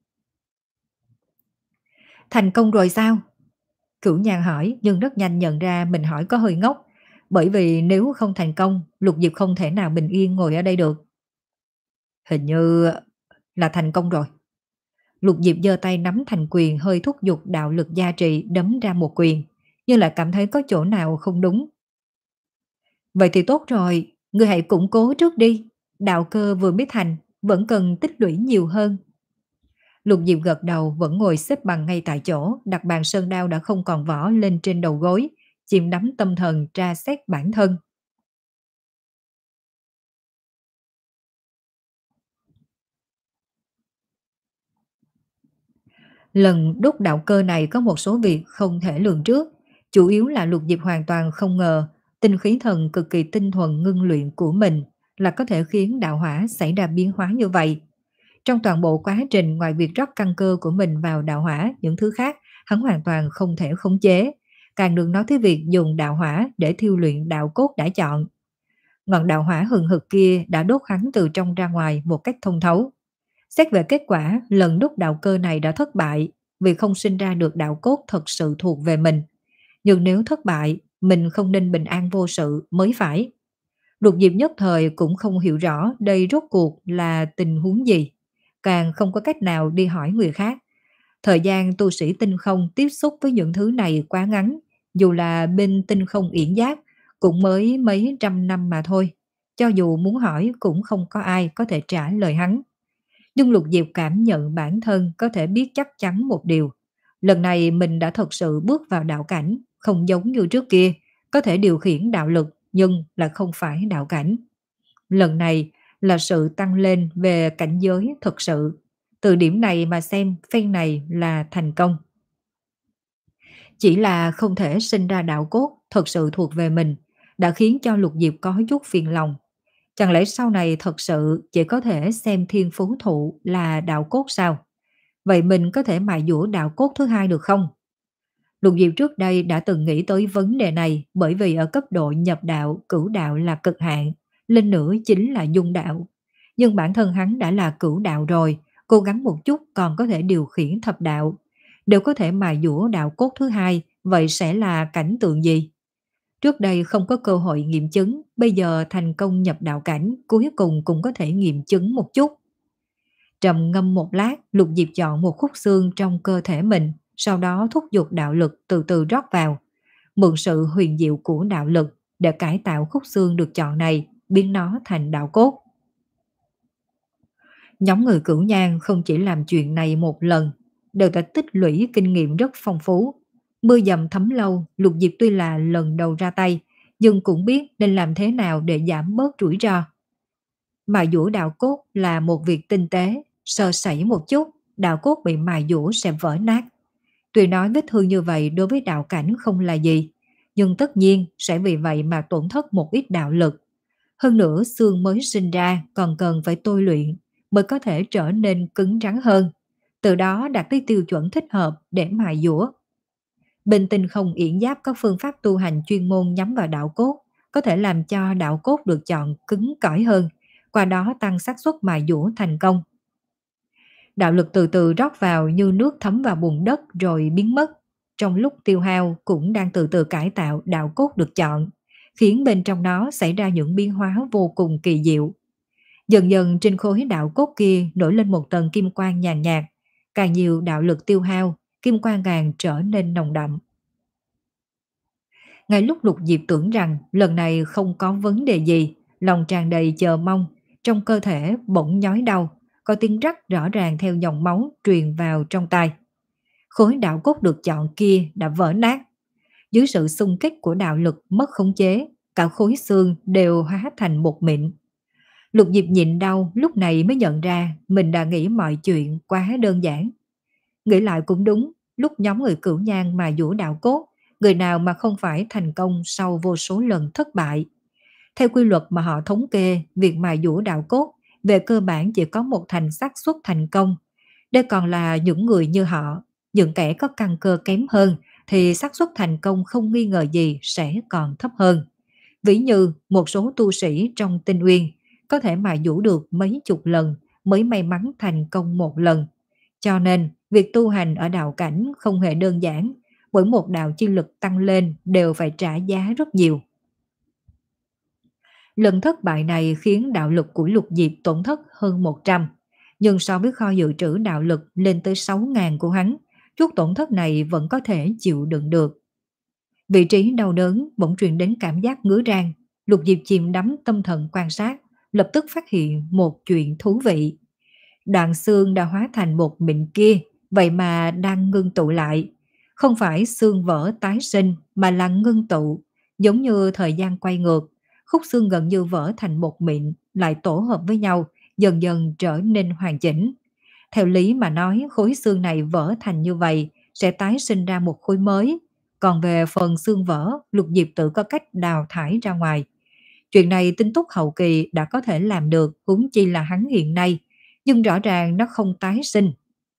Thành công rồi sao? Cửu Nhan hỏi nhưng rất nhanh nhận ra mình hỏi có hơi ngốc. Bởi vì nếu không thành công, Lục Diệp không thể nào bình yên ngồi ở đây được. Hình như là thành công rồi. Lục Diệp giơ tay nắm thành quyền hơi thúc giục đạo lực gia trì đấm ra một quyền, nhưng lại cảm thấy có chỗ nào không đúng. Vậy thì tốt rồi, ngươi hãy củng cố trước đi. Đạo cơ vừa mới thành, vẫn cần tích lũy nhiều hơn. Lục Diệp gật đầu vẫn ngồi xếp bằng ngay tại chỗ, đặt bàn sơn đao đã không còn vỏ lên trên đầu gối, chìm đắm tâm thần tra xét bản thân. Lần đúc đạo cơ này có một số việc không thể lường trước, chủ yếu là Lục Diệp hoàn toàn không ngờ tinh khí thần cực kỳ tinh thuần ngưng luyện của mình là có thể khiến đạo hỏa xảy ra biến hóa như vậy. Trong toàn bộ quá trình ngoài việc rót căn cơ của mình vào đạo hỏa, những thứ khác hắn hoàn toàn không thể khống chế. Càng đừng nói tới việc dùng đạo hỏa để thiêu luyện đạo cốt đã chọn. Ngọn đạo hỏa hừng hực kia đã đốt hắn từ trong ra ngoài một cách thông thấu. Xét về kết quả, lần đúc đạo cơ này đã thất bại vì không sinh ra được đạo cốt thật sự thuộc về mình. Nhưng nếu thất bại, mình không nên bình an vô sự mới phải. Lục Diệp nhất thời cũng không hiểu rõ đây rốt cuộc là tình huống gì, càng không có cách nào đi hỏi người khác. Thời gian tu sĩ tinh không tiếp xúc với những thứ này quá ngắn, dù là bên tinh không yển giác, cũng mới mấy trăm năm mà thôi. Cho dù muốn hỏi cũng không có ai có thể trả lời hắn. Nhưng Lục Diệp cảm nhận bản thân có thể biết chắc chắn một điều. Lần này mình đã thật sự bước vào đạo cảnh, không giống như trước kia, có thể điều khiển đạo lực nhưng là không phải đạo cảnh. Lần này là sự tăng lên về cảnh giới thực sự. Từ điểm này mà xem phen này là thành công. Chỉ là không thể sinh ra đạo cốt thật sự thuộc về mình, đã khiến cho Lục Diệp có chút phiền lòng. Chẳng lẽ sau này thật sự chỉ có thể xem thiên phú thụ là đạo cốt sao? Vậy mình có thể mài dũa đạo cốt thứ hai được không? Lục Diệp trước đây đã từng nghĩ tới vấn đề này, bởi vì ở cấp độ nhập đạo, cửu đạo là cực hạn, lên nữa chính là dung đạo. Nhưng bản thân hắn đã là cửu đạo rồi, cố gắng một chút còn có thể điều khiển thập đạo. Đều có thể mài dũa đạo cốt thứ hai, vậy sẽ là cảnh tượng gì? Trước đây không có cơ hội nghiệm chứng, bây giờ thành công nhập đạo cảnh, cuối cùng cũng có thể nghiệm chứng một chút. Trầm ngâm một lát, Lục Diệp chọn một khúc xương trong cơ thể mình, sau đó thúc giục đạo lực từ từ rót vào. Mượn sự huyền diệu của đạo lực để cải tạo khúc xương được chọn này, biến nó thành đạo cốt. Nhóm người Cửu Nhang không chỉ làm chuyện này một lần, đều đã tích lũy kinh nghiệm rất phong phú. Mưa dầm thấm lâu, Lục Diệp tuy là lần đầu ra tay, nhưng cũng biết nên làm thế nào để giảm bớt rủi ro. Mài dũa đạo cốt là một việc tinh tế, sơ sẩy một chút, đạo cốt bị mài dũa sẽ vỡ nát. Tuy nói vết thương như vậy đối với đạo cảnh không là gì, nhưng tất nhiên sẽ vì vậy mà tổn thất một ít đạo lực. Hơn nữa xương mới sinh ra còn cần phải tôi luyện mới có thể trở nên cứng rắn hơn, từ đó đạt tới tiêu chuẩn thích hợp để mài dũa. Bên tinh không yển giáp có phương pháp tu hành chuyên môn nhắm vào đạo cốt, có thể làm cho đạo cốt được chọn cứng cỏi hơn, qua đó tăng xác suất mài dũa thành công. Đạo lực từ từ rót vào như nước thấm vào bùn đất rồi biến mất. Trong lúc tiêu hao cũng đang từ từ cải tạo đạo cốt được chọn, khiến bên trong nó xảy ra những biến hóa vô cùng kỳ diệu. Dần dần trên khối đạo cốt kia nổi lên một tầng kim quang nhàn nhạt, càng nhiều đạo lực tiêu hao, kim quang càng trở nên nồng đậm. Ngay lúc Lục Diệp tưởng rằng lần này không có vấn đề gì, lòng tràn đầy chờ mong, trong cơ thể bỗng nhói đau, có tiếng rắc rõ ràng theo dòng máu truyền vào trong tai. Khối đạo cốt được chọn kia đã vỡ nát. Dưới sự xung kích của đạo lực mất khống chế, cả khối xương đều hóa thành một mịn. Lục Diệp nhịn đau lúc này mới nhận ra mình đã nghĩ mọi chuyện quá đơn giản. Nghĩ lại cũng đúng, lúc nhóm người Cửu Nhang mà dũa đạo cốt, người nào mà không phải thành công sau vô số lần thất bại. Theo quy luật mà họ thống kê, việc mài dũa đạo cốt về cơ bản chỉ có một thành xác suất thành công. Đây còn là những người như họ, những kẻ có căn cơ kém hơn thì xác suất thành công không nghi ngờ gì sẽ còn thấp hơn. Ví như một số tu sĩ trong Tinh Uyên có thể mài dũa được mấy chục lần mới may mắn thành công một lần. Cho nên, việc tu hành ở đạo cảnh không hề đơn giản, mỗi một đạo chi lực tăng lên đều phải trả giá rất nhiều. Lần thất bại này khiến đạo lực của Lục Diệp tổn thất hơn một trăm, nhưng so với kho dự trữ đạo lực lên tới sáu nghìn của hắn, chút tổn thất này vẫn có thể chịu đựng được. Vị trí đau đớn bỗng truyền đến cảm giác ngứa rang, Lục Diệp chìm đắm tâm thần quan sát, lập tức phát hiện một chuyện thú vị. Đoạn xương đã hóa thành một mịn kia, vậy mà đang ngưng tụ lại. Không phải xương vỡ tái sinh mà là ngưng tụ, giống như thời gian quay ngược. Khúc xương gần như vỡ thành một mịn, lại tổ hợp với nhau, dần dần trở nên hoàn chỉnh. Theo lý mà nói, khối xương này vỡ thành như vậy, sẽ tái sinh ra một khối mới. Còn về phần xương vỡ, Lục Diệp tự có cách đào thải ra ngoài. Chuyện này tinh túc hậu kỳ đã có thể làm được, huống chi là hắn hiện nay. nhưng rõ ràng nó không tái sinh.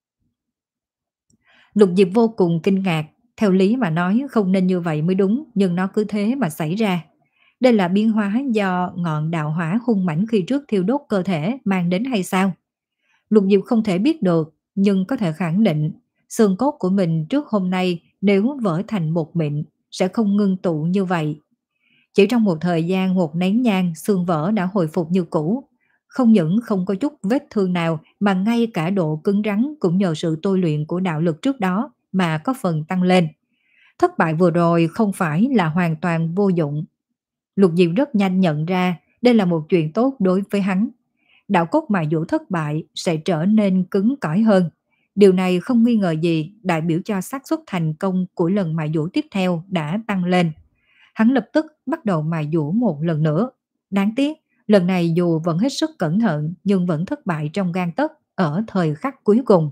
Lục Diệp vô cùng kinh ngạc, theo lý mà nói không nên như vậy mới đúng, nhưng nó cứ thế mà xảy ra. Đây là biến hóa do ngọn đạo hỏa hung mãnh khi trước thiêu đốt cơ thể mang đến hay sao? Lục Diệp không thể biết được, nhưng có thể khẳng định xương cốt của mình trước hôm nay nếu vỡ thành một mịn sẽ không ngưng tụ như vậy. Chỉ trong một thời gian một nén nhang, xương vỡ đã hồi phục như cũ. Không những không có chút vết thương nào mà ngay cả độ cứng rắn cũng nhờ sự tôi luyện của đạo lực trước đó mà có phần tăng lên. Thất bại vừa rồi không phải là hoàn toàn vô dụng. Lục Diệp rất nhanh nhận ra đây là một chuyện tốt đối với hắn. Đạo cốt mài dũa thất bại sẽ trở nên cứng cỏi hơn. Điều này không nghi ngờ gì đại biểu cho xác suất thành công của lần mài dũa tiếp theo đã tăng lên. Hắn lập tức bắt đầu mài dũa một lần nữa. Đáng tiếc, lần này dù vẫn hết sức cẩn thận nhưng vẫn thất bại trong gang tấc ở thời khắc cuối cùng.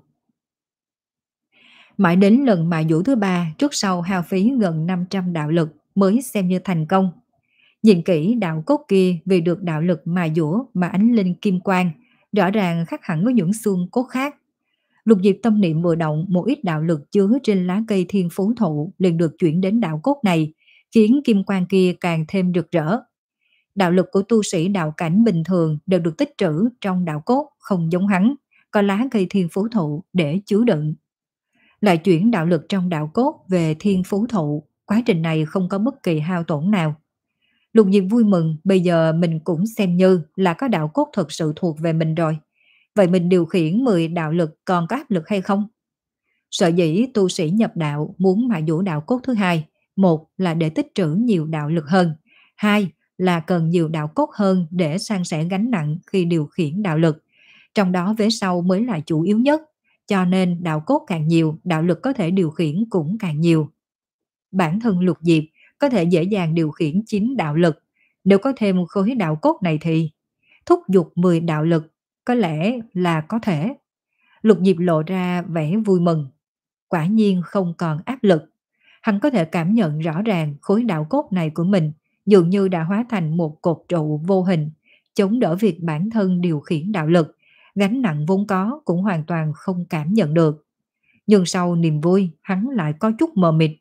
Mãi đến lần mài dũa thứ ba trước sau hao phí gần năm trăm đạo lực mới xem như thành công. Nhìn kỹ đạo cốt kia vì được đạo lực mài dũa mà ánh linh kim quang, rõ ràng khác hẳn với những xương cốt khác. Lục Diệp tâm niệm vừa động, một ít đạo lực chứa trên lá cây thiên phú thụ liền được chuyển đến đạo cốt này, khiến kim quang kia càng thêm rực rỡ. Đạo lực của tu sĩ đạo cảnh bình thường đều được tích trữ trong đạo cốt, không giống hắn, có lá cây thiên phú thụ để chứa đựng. Lại chuyển đạo lực trong đạo cốt về thiên phú thụ, quá trình này không có bất kỳ hao tổn nào. Lục Diệp vui mừng, bây giờ mình cũng xem như là có đạo cốt thực sự thuộc về mình rồi. Vậy mình điều khiển mười đạo lực còn có áp lực hay không? Sở dĩ tu sĩ nhập đạo muốn mài dũa đạo cốt thứ hai, một là để tích trữ nhiều đạo lực hơn, hai là cần nhiều đạo cốt hơn để san sẻ gánh nặng khi điều khiển đạo lực. Trong đó vế sau mới là chủ yếu nhất, cho nên đạo cốt càng nhiều, đạo lực có thể điều khiển cũng càng nhiều. Bản thân Lục Diệp có thể dễ dàng điều khiển chín đạo lực, nếu có thêm khối đạo cốt này thì thúc giục mười đạo lực có lẽ là có thể. Lục Diệp lộ ra vẻ vui mừng. Quả nhiên không còn áp lực. Hắn có thể cảm nhận rõ ràng khối đạo cốt này của mình dường như đã hóa thành một cột trụ vô hình, chống đỡ việc bản thân điều khiển đạo lực. Gánh nặng vốn có cũng hoàn toàn không cảm nhận được. Nhưng sau niềm vui, hắn lại có chút mờ mịt.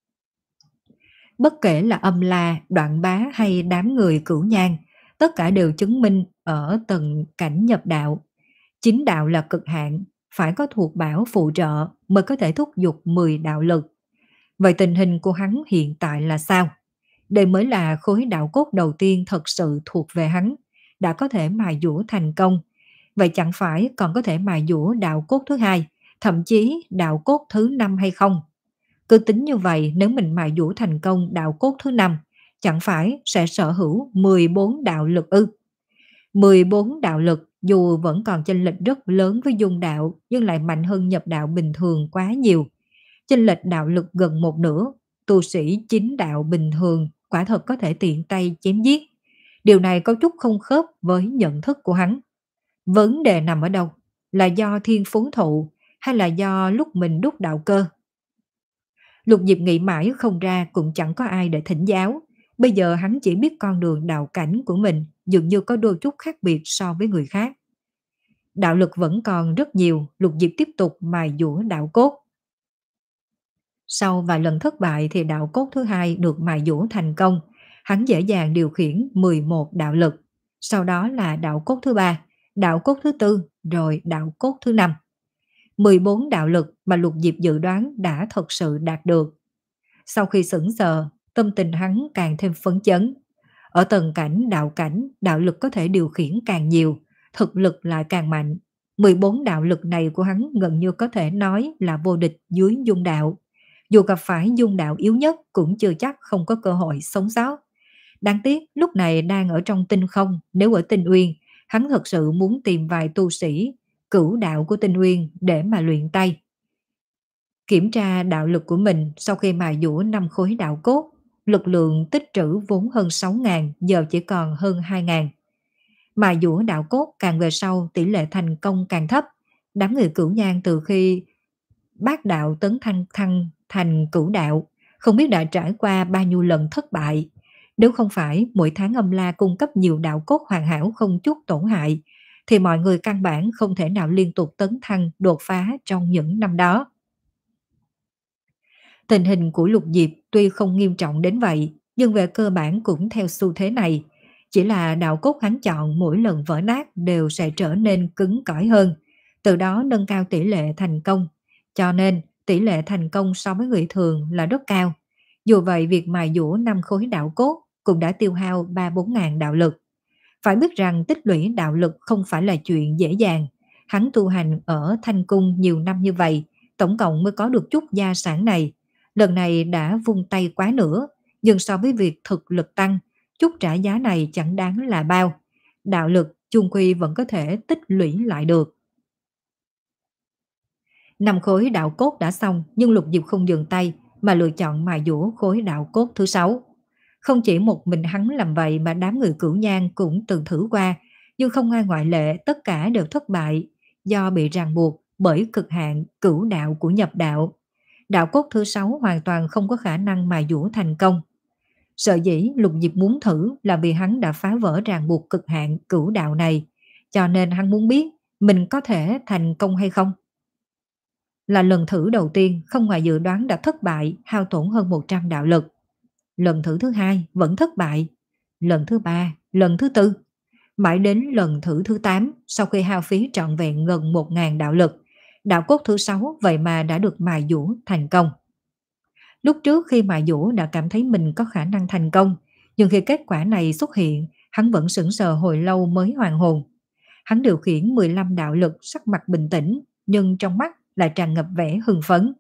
Bất kể là Âm La, Đoạn Bá hay đám người Cửu Nhang, tất cả đều chứng minh ở tầng cảnh nhập đạo. Chính đạo là cực hạn, phải có thuộc bảo phụ trợ mới có thể thúc giục mười đạo lực. Vậy tình hình của hắn hiện tại là sao? Đây mới là khối đạo cốt đầu tiên thật sự thuộc về hắn, đã có thể mài dũa thành công. Vậy chẳng phải còn có thể mài dũa đạo cốt thứ hai, thậm chí đạo cốt thứ năm hay không? Cứ tính như vậy, nếu mình mài dũa thành công đạo cốt thứ năm, chẳng phải sẽ sở hữu mười bốn đạo lực ư? mười bốn đạo lực dù vẫn còn chênh lệch rất lớn với dung đạo, nhưng lại mạnh hơn nhập đạo bình thường quá nhiều. Chênh lệch đạo lực gần một nửa, tu sĩ chính đạo bình thường quả thật có thể tiện tay chém giết. Điều này có chút không khớp với nhận thức của hắn. Vấn đề nằm ở đâu? Là do thiên phú thụ hay là do lúc mình đúc đạo cơ? Lục Diệp nghĩ mãi không ra, cũng chẳng có ai để thỉnh giáo. Bây giờ hắn chỉ biết con đường đạo cảnh của mình dường như có đôi chút khác biệt so với người khác. Đạo lực vẫn còn rất nhiều, Lục Diệp tiếp tục mài dũa đạo cốt. Sau vài lần thất bại thì đạo cốt thứ hai được mài dũa thành công. Hắn dễ dàng điều khiển mười một đạo lực. Sau đó là đạo cốt thứ ba, đạo cốt thứ tư, rồi đạo cốt thứ năm. mười bốn đạo lực mà Lục Diệp dự đoán đã thật sự đạt được. Sau khi sững sờ, tâm tình hắn càng thêm phấn chấn. Ở tầng cảnh đạo cảnh, đạo lực có thể điều khiển càng nhiều, thực lực lại càng mạnh. mười bốn đạo lực này của hắn gần như có thể nói là vô địch dưới dung đạo. Dù gặp phải dung đạo yếu nhất cũng chưa chắc không có cơ hội sống sót. Đáng tiếc lúc này đang ở trong tinh không, nếu ở tinh uyên, hắn thật sự muốn tìm vài tu sĩ cửu đạo của tinh uyên để mà luyện tay. Kiểm tra đạo lực của mình sau khi mài dũa năm khối đạo cốt, lực lượng tích trữ vốn hơn sáu nghìn, giờ chỉ còn hơn hai nghìn. Mài dũa đạo cốt càng về sau tỷ lệ thành công càng thấp. Đám người Cửu Nhang từ khi bát đạo tấn thăng thăng thành cửu đạo, không biết đã trải qua bao nhiêu lần thất bại. Nếu không phải mỗi tháng Âm La cung cấp nhiều đạo cốt hoàn hảo không chút tổn hại, thì mọi người căn bản không thể nào liên tục tấn thăng đột phá trong những năm đó. Tình hình của Lục Diệp tuy không nghiêm trọng đến vậy, nhưng về cơ bản cũng theo xu thế này. Chỉ là đạo cốt hắn chọn mỗi lần vỡ nát đều sẽ trở nên cứng cỏi hơn, từ đó nâng cao tỷ lệ thành công. Cho nên, tỷ lệ thành công so với người thường là rất cao. Dù vậy, việc mài dũa năm khối đạo cốt cũng đã tiêu hao ba bốn ngàn đạo lực. Phải biết rằng tích lũy đạo lực không phải là chuyện dễ dàng. Hắn tu hành ở Thanh Cung nhiều năm như vậy, tổng cộng mới có được chút gia sản này. Lần này đã vung tay quá nữa, nhưng so với việc thực lực tăng, chút trả giá này chẳng đáng là bao. Đạo lực chung quy vẫn có thể tích lũy lại được. Năm khối đạo cốt đã xong, nhưng Lục Diệp không dừng tay mà lựa chọn mài dũa khối đạo cốt thứ sáu. Không chỉ một mình hắn làm vậy mà đám người Cửu Nhang cũng từng thử qua, nhưng không ai ngoại lệ, tất cả đều thất bại do bị ràng buộc bởi cực hạn cửu đạo của nhập đạo. Đạo cốt thứ sáu hoàn toàn không có khả năng mài dũa thành công. Sợ dĩ Lục Diệp muốn thử là vì hắn đã phá vỡ ràng buộc cực hạn cửu đạo này, cho nên hắn muốn biết mình có thể thành công hay không. Là lần thử đầu tiên không ngoài dự đoán đã thất bại, hao tổn hơn một trăm đạo lực. Lần thử thứ hai vẫn thất bại. Lần thứ ba, lần thứ tư. Mãi đến lần thử thứ tám, sau khi hao phí trọn vẹn gần một ngàn đạo lực, đạo cốt thứ sáu vậy mà đã được mài dũa thành công. Lúc trước khi mài dũa đã cảm thấy mình có khả năng thành công, nhưng khi kết quả này xuất hiện, hắn vẫn sững sờ hồi lâu mới hoàn hồn. Hắn điều khiển mười lăm đạo lực, sắc mặt bình tĩnh, nhưng trong mắt lại tràn ngập vẻ hưng phấn.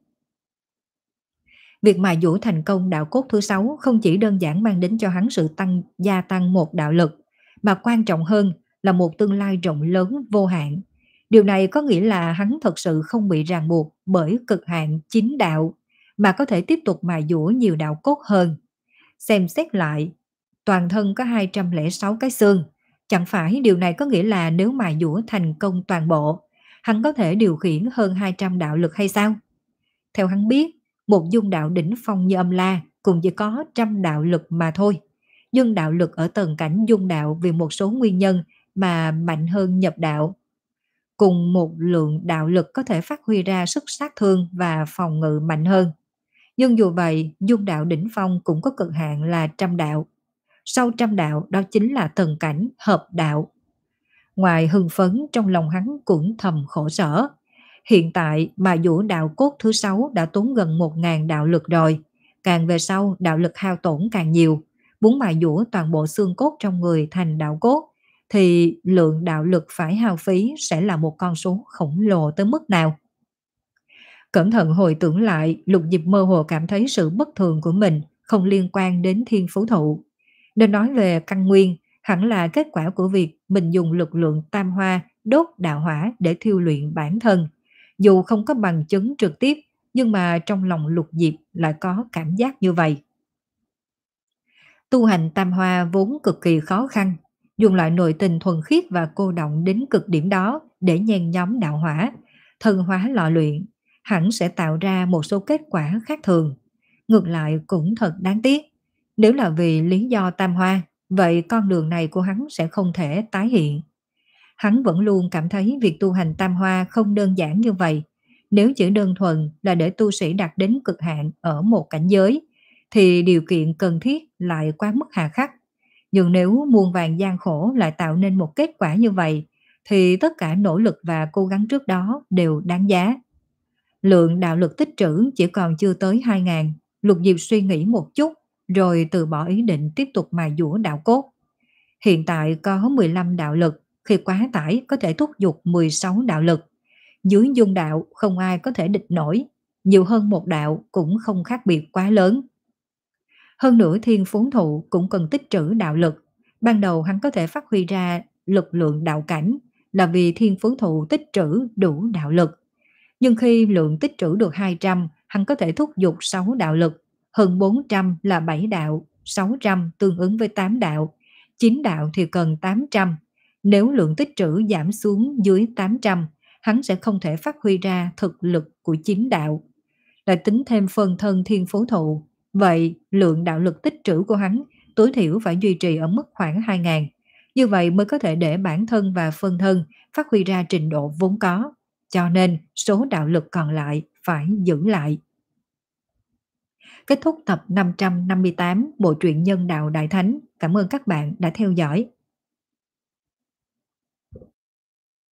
Việc mài dũa thành công đạo cốt thứ sáu không chỉ đơn giản mang đến cho hắn sự tăng gia tăng một đạo lực, mà quan trọng hơn là một tương lai rộng lớn vô hạn. Điều này có nghĩa là hắn thật sự không bị ràng buộc bởi cực hạn chính đạo, mà có thể tiếp tục mài dũa nhiều đạo cốt hơn. Xem xét lại, toàn thân có hai trăm lẻ sáu cái xương. Chẳng phải điều này có nghĩa là nếu mài dũa thành công toàn bộ, hắn có thể điều khiển hơn hai trăm đạo lực hay sao? Theo hắn biết, một dung đạo đỉnh phong như Âm La cũng chỉ có trăm đạo lực mà thôi. Nhưng đạo lực ở tầng cảnh dung đạo vì một số nguyên nhân mà mạnh hơn nhập đạo. Cùng một lượng đạo lực có thể phát huy ra sức sát thương và phòng ngự mạnh hơn. Nhưng dù vậy, dung đạo đỉnh phong cũng có cực hạn là trăm đạo. Sau trăm đạo đó chính là tầng cảnh hợp đạo. Ngoài hưng phấn, trong lòng hắn cũng thầm khổ sở. Hiện tại mà dũa đạo cốt thứ sáu đã tốn gần một ngàn đạo lực rồi. Càng về sau đạo lực hao tổn càng nhiều. Muốn mài dũa toàn bộ xương cốt trong người thành đạo cốt thì lượng đạo lực phải hao phí sẽ là một con số khổng lồ tới mức nào. Cẩn thận hồi tưởng lại, Lục Diệp mơ hồ cảm thấy sự bất thường của mình không liên quan đến thiên phú thụ. Nên nói về căn nguyên, hẳn là kết quả của việc mình dùng lực lượng tam hoa đốt đạo hỏa để thiêu luyện bản thân. Dù không có bằng chứng trực tiếp, nhưng mà trong lòng Lục Diệp lại có cảm giác như vậy. Tu hành tam hoa vốn cực kỳ khó khăn, dùng loại nội tình thuần khiết và cô động đến cực điểm đó để nhen nhóm đạo hỏa, thân hóa lò luyện, hẳn sẽ tạo ra một số kết quả khác thường. Ngược lại cũng thật đáng tiếc, nếu là vì lý do tam hoa, vậy con đường này của hắn sẽ không thể tái hiện. Hắn vẫn luôn cảm thấy việc tu hành tam hoa không đơn giản như vậy. Nếu chỉ đơn thuần là để tu sĩ đạt đến cực hạn ở một cảnh giới, thì điều kiện cần thiết lại quá mức hà khắc. Nhưng nếu muôn vàn gian khổ lại tạo nên một kết quả như vậy, thì tất cả nỗ lực và cố gắng trước đó đều đáng giá. Lượng đạo lực tích trữ chỉ còn chưa tới hai ngàn. Lục Diệp suy nghĩ một chút, rồi từ bỏ ý định tiếp tục mài dũa đạo cốt. Hiện tại có mười lăm đạo lực, khi quá tải có thể thúc giục mười sáu đạo lực. Dưới dung đạo không ai có thể địch nổi, nhiều hơn một đạo cũng không khác biệt quá lớn. Hơn nữa thiên phú thụ cũng cần tích trữ đạo lực. Ban đầu hắn có thể phát huy ra lực lượng đạo cảnh là vì thiên phú thụ tích trữ đủ đạo lực. Nhưng khi lượng tích trữ được hai trăm, hắn có thể thúc giục sáu đạo lực, hơn bốn trăm là bảy đạo, sáu trăm tương ứng với tám đạo, chín đạo thì cần tám trăm. Nếu lượng tích trữ giảm xuống dưới tám trăm, hắn sẽ không thể phát huy ra thực lực của chín đạo. Lại tính thêm phần thân thiên phú thụ, vậy lượng đạo lực tích trữ của hắn tối thiểu phải duy trì ở mức khoảng hai ngàn. Như vậy mới có thể để bản thân và phân thân phát huy ra trình độ vốn có. Cho nên số đạo lực còn lại phải giữ lại. Kết thúc tập năm trăm năm mươi tám bộ truyện Nhân đạo Đại Thánh. Cảm ơn các bạn đã theo dõi.